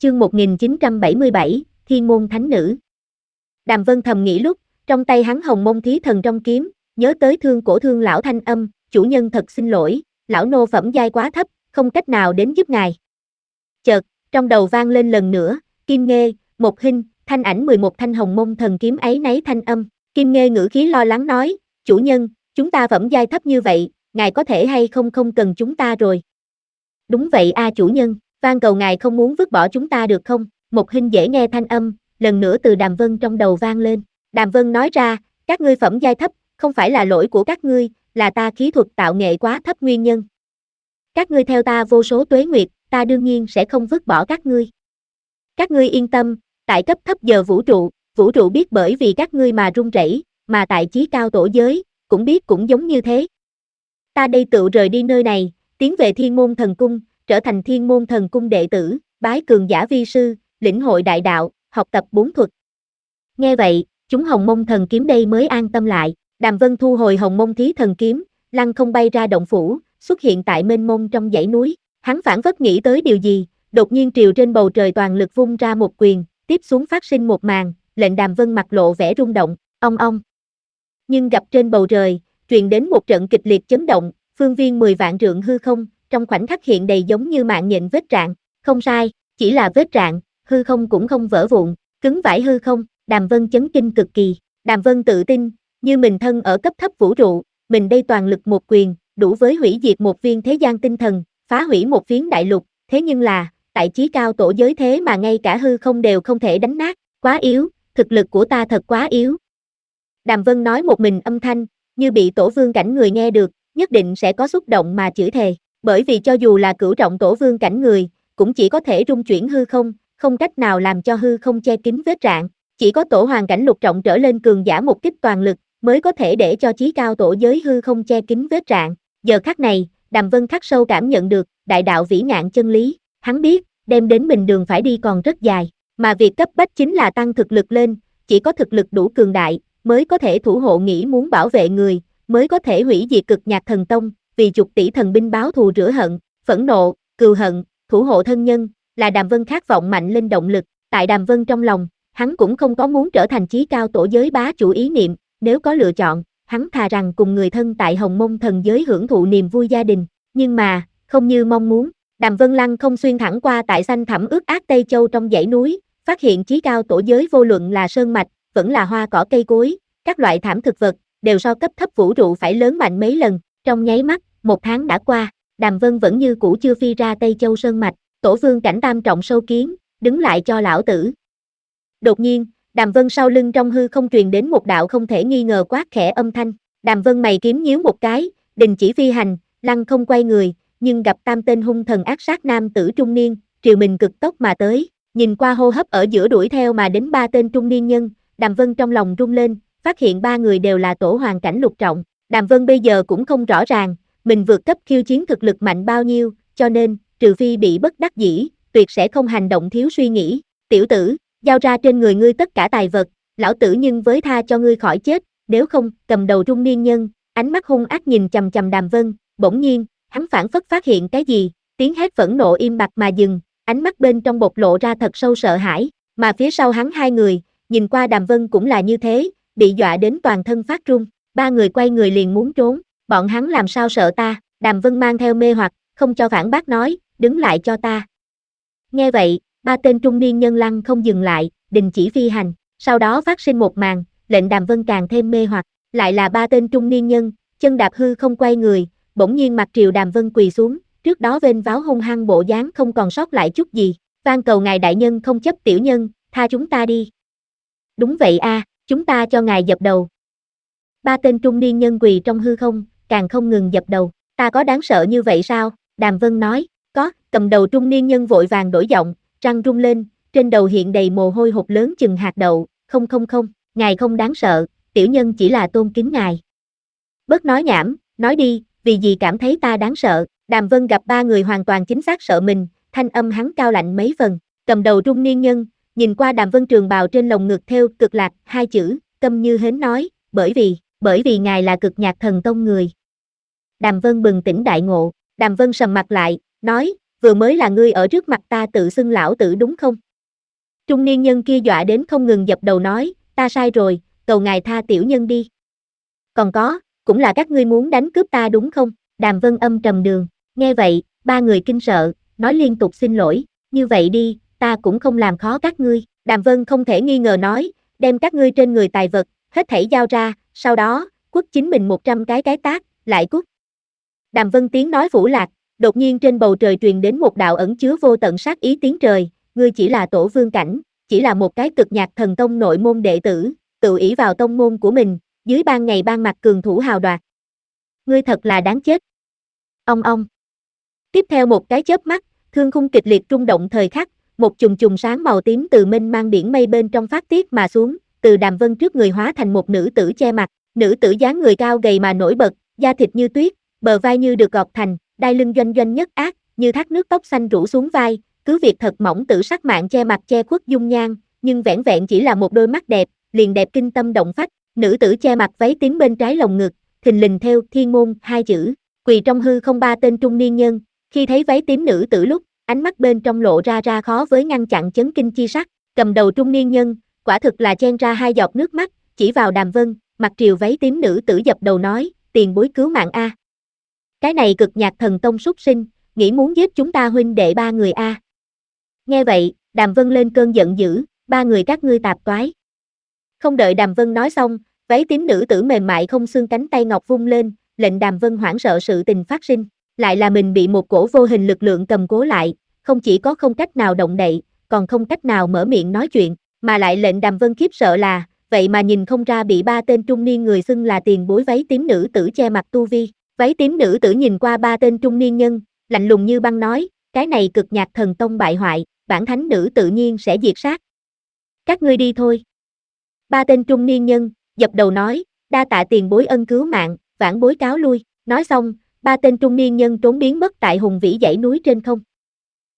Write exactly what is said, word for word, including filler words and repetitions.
Chương một nghìn chín trăm bảy mươi bảy, Thiên môn thánh nữ. Đàm Vân thầm nghĩ lúc, trong tay hắn hồng mông thí thần trong kiếm, nhớ tới thương cổ thương lão thanh âm, chủ nhân thật xin lỗi, lão nô phẩm giai quá thấp, không cách nào đến giúp ngài. Chợt, trong đầu vang lên lần nữa, Kim Nghê, một hình, thanh ảnh mười một thanh hồng mông thần kiếm ấy nấy thanh âm, Kim Nghê ngữ khí lo lắng nói, chủ nhân, chúng ta phẩm giai thấp như vậy, ngài có thể hay không không cần chúng ta rồi. Đúng vậy a chủ nhân, van cầu ngài không muốn vứt bỏ chúng ta được không? Một hình dễ nghe thanh âm, lần nữa từ Đàm Vân trong đầu vang lên. Đàm Vân nói ra, các ngươi phẩm giai thấp, không phải là lỗi của các ngươi, là ta khí thuật tạo nghệ quá thấp nguyên nhân. Các ngươi theo ta vô số tuế nguyệt, ta đương nhiên sẽ không vứt bỏ các ngươi. Các ngươi yên tâm, tại cấp thấp giờ vũ trụ, vũ trụ biết bởi vì các ngươi mà rung rẩy, mà tại chí cao tổ giới, cũng biết cũng giống như thế. Ta đây tự rời đi nơi này, tiến về Thiên môn thần cung, trở thành Thiên môn thần cung đệ tử, bái cường giả vi sư, lĩnh hội đại đạo, học tập bốn thuật. Nghe vậy, chúng hồng mông thần kiếm đây mới an tâm lại. Đàm Vân thu hồi hồng mông thí thần kiếm, lăng không bay ra động phủ, xuất hiện tại mênh mông trong dãy núi. Hắn phảng phất nghĩ tới điều gì, đột nhiên triều trên bầu trời toàn lực vung ra một quyền, tiếp xuống phát sinh một màn, lệnh Đàm Vân mặt lộ vẻ rung động, ong ong. Nhưng gặp trên bầu trời, truyền đến một trận kịch liệt chấn động, phương viên mười vạn trượng hư không, trong khoảnh khắc hiện đầy giống như mạng nhện vết rạn, không sai, chỉ là vết rạn, hư không cũng không vỡ vụn, cứng vãi hư không. Đàm Vân chấn kinh cực kỳ, Đàm Vân tự tin, như mình thân ở cấp thấp vũ trụ, mình đây toàn lực một quyền, đủ với hủy diệt một viên thế gian tinh thần, phá hủy một phiến đại lục, thế nhưng là, tại chí cao tổ giới thế mà ngay cả hư không đều không thể đánh nát, quá yếu, thực lực của ta thật quá yếu. Đàm Vân nói một mình âm thanh, như bị tổ vương cảnh người nghe được, nhất định sẽ có xúc động mà chửi thề, bởi vì cho dù là cửu trọng tổ vương cảnh người, cũng chỉ có thể rung chuyển hư không, không cách nào làm cho hư không che kín vết rạn, chỉ có tổ hoàng cảnh lục trọng trở lên cường giả một kích toàn lực, mới có thể để cho chí cao tổ giới hư không che kín vết rạn. Giờ khắc này, Đàm Vân khắc sâu cảm nhận được, đại đạo vĩ ngạn chân lý, hắn biết, đem đến mình đường phải đi còn rất dài, mà việc cấp bách chính là tăng thực lực lên, chỉ có thực lực đủ cường đại, mới có thể thủ hộ nghĩ muốn bảo vệ người, mới có thể hủy diệt cực nhạc thần tông, vì chục tỷ thần binh báo thù rửa hận, phẫn nộ, cừu hận, thủ hộ thân nhân, là Đàm Vân khát vọng mạnh lên động lực, tại Đàm Vân trong lòng, hắn cũng không có muốn trở thành chí cao tổ giới bá chủ ý niệm, nếu có lựa chọn, hắn thà rằng cùng người thân tại hồng mông thần giới hưởng thụ niềm vui gia đình, nhưng mà, không như mong muốn, Đàm Vân lăng không xuyên thẳng qua tại xanh thẳm ướt át Tây Châu trong dãy núi, phát hiện chí cao tổ giới vô luận là sơn mạch, vẫn là hoa cỏ cây cối, các loại thảm thực vật, đều so cấp thấp vũ trụ phải lớn mạnh mấy lần, trong nháy mắt, một tháng đã qua, Đàm Vân vẫn như cũ chưa phi ra Tây Châu sơn mạch, tổ vương cảnh tam trọng sâu kiến, đứng lại cho lão tử. Đột nhiên, Đàm Vân sau lưng trong hư không truyền đến một đạo không thể nghi ngờ quát khẽ âm thanh, Đàm Vân mày kiếm nhíu một cái, đình chỉ phi hành, lăng không quay người, nhưng gặp tam tên hung thần ác sát nam tử trung niên, triều mình cực tốc mà tới, nhìn qua hô hấp ở giữa đuổi theo mà đến ba tên trung niên nhân, Đàm Vân trong lòng rung lên, phát hiện ba người đều là tổ hoàng cảnh lục trọng, Đàm Vân bây giờ cũng không rõ ràng, mình vượt cấp khiêu chiến thực lực mạnh bao nhiêu, cho nên, trừ phi bị bất đắc dĩ, tuyệt sẽ không hành động thiếu suy nghĩ, tiểu tử, giao ra trên người ngươi tất cả tài vật, lão tử nhưng với tha cho ngươi khỏi chết, nếu không, cầm đầu trung niên nhân, ánh mắt hung ác nhìn chằm chằm Đàm Vân, bỗng nhiên, hắn phảng phất phát hiện cái gì, tiếng hét phẫn nộ im bặt mà dừng, ánh mắt bên trong bộc lộ ra thật sâu sợ hãi, mà phía sau hắn hai người, nhìn qua Đàm Vân cũng là như thế, bị dọa đến toàn thân phát run, ba người quay người liền muốn trốn, bọn hắn làm sao sợ ta, Đàm Vân mang theo mê hoặc, không cho phản bác nói, đứng lại cho ta. Nghe vậy, ba tên trung niên nhân lăng không dừng lại, đình chỉ phi hành, sau đó phát sinh một màn, lệnh Đàm Vân càng thêm mê hoặc, lại là ba tên trung niên nhân, chân đạp hư không quay người, bỗng nhiên mặt triều Đàm Vân quỳ xuống, trước đó vênh váo hung hăng bộ dáng không còn sót lại chút gì, van cầu ngài đại nhân không chấp tiểu nhân, tha chúng ta đi. Đúng vậy a, chúng ta cho ngài dập đầu. Ba tên trung niên nhân quỳ trong hư không, càng không ngừng dập đầu, ta có đáng sợ như vậy sao? Đàm Vân nói, có, cầm đầu trung niên nhân vội vàng đổi giọng, răng rung lên, trên đầu hiện đầy mồ hôi hột lớn chừng hạt đậu, không không không, ngài không đáng sợ, tiểu nhân chỉ là tôn kính ngài. Bớt nói nhảm, nói đi, vì gì cảm thấy ta đáng sợ, Đàm Vân gặp ba người hoàn toàn chính xác sợ mình, thanh âm hắn cao lạnh mấy phần, cầm đầu trung niên nhân, nhìn qua Đàm Vân trường bào trên lồng ngực theo cực lạc, hai chữ, câm như hến nói, bởi vì, bởi vì ngài là cực nhạc thần tông người. Đàm Vân bừng tỉnh đại ngộ, Đàm Vân sầm mặt lại, nói, vừa mới là ngươi ở trước mặt ta tự xưng lão tử đúng không? Trung niên nhân kia dọa đến không ngừng dập đầu nói, ta sai rồi, cầu ngài tha tiểu nhân đi. Còn có, cũng là các ngươi muốn đánh cướp ta đúng không? Đàm Vân âm trầm đường, nghe vậy, ba người kinh sợ, nói liên tục xin lỗi, như vậy đi, ta cũng không làm khó các ngươi. Đàm Vân không thể nghi ngờ nói, đem các ngươi trên người tài vật, hết thảy giao ra, sau đó, quất chính mình một trăm cái cái tát, lại cút. Đàm Vân tiếng nói vũ lạc, đột nhiên trên bầu trời truyền đến một đạo ẩn chứa vô tận sát ý tiếng trời, ngươi chỉ là tổ vương cảnh, chỉ là một cái cực nhạc thần tông nội môn đệ tử, tự ỷ vào tông môn của mình, dưới ban ngày ban mặt cường thủ hào đoạt. Ngươi thật là đáng chết. Ông ông. Tiếp theo một cái chớp mắt, thương khung kịch liệt rung động thời khắc, một chùm chùm sáng màu tím từ mênh mang biển mây bên trong phát tiết mà xuống, từ Đàm Vân trước người hóa thành một nữ tử che mặt, nữ tử dáng người cao gầy mà nổi bật, da thịt như tuyết, bờ vai như được gọt thành, đai lưng doanh doanh nhất ác, như thác nước tóc xanh rủ xuống vai, cứ việc thật mỏng tử sắc mạng che mặt che khuất dung nhan, nhưng vẻn vẹn chỉ là một đôi mắt đẹp, liền đẹp kinh tâm động phách, nữ tử che mặt váy tím bên trái lồng ngực, thình lình theo thiên môn hai chữ, quỳ trong hư không ba tên trung niên nhân, khi thấy váy tím nữ tử lúc, ánh mắt bên trong lộ ra ra khó với ngăn chặn chấn kinh chi sắc, cầm đầu trung niên nhân, quả thực là chen ra hai giọt nước mắt, chỉ vào Đàm Vân, mặt triều váy tím nữ tử dập đầu nói, tiền bối cứu mạng a. Cái này cực nhạc thần tông súc sinh, nghĩ muốn giết chúng ta huynh đệ ba người a. Nghe vậy, Đàm Vân lên cơn giận dữ, ba người các ngươi tạp toái. Không đợi Đàm Vân nói xong, váy tím nữ tử mềm mại không xương cánh tay ngọc vung lên, lệnh Đàm Vân hoảng sợ sự tình phát sinh, lại là mình bị một cổ vô hình lực lượng cầm cố lại, không chỉ có không cách nào động đậy, còn không cách nào mở miệng nói chuyện, mà lại lệnh Đàm Vân khiếp sợ là, vậy mà nhìn không ra bị ba tên trung niên người xưng là tiền bối váy tím nữ tử che mặt tu vi. Váy tím nữ tử nhìn qua ba tên trung niên nhân, lạnh lùng như băng nói, cái này cực nhạc thần tông bại hoại, bản thánh nữ tự nhiên sẽ diệt sát. Các ngươi đi thôi. Ba tên trung niên nhân, dập đầu nói, đa tạ tiền bối ân cứu mạng, vãn bối cáo lui, nói xong, ba tên trung niên nhân trốn biến mất tại hùng vĩ dãy núi trên không.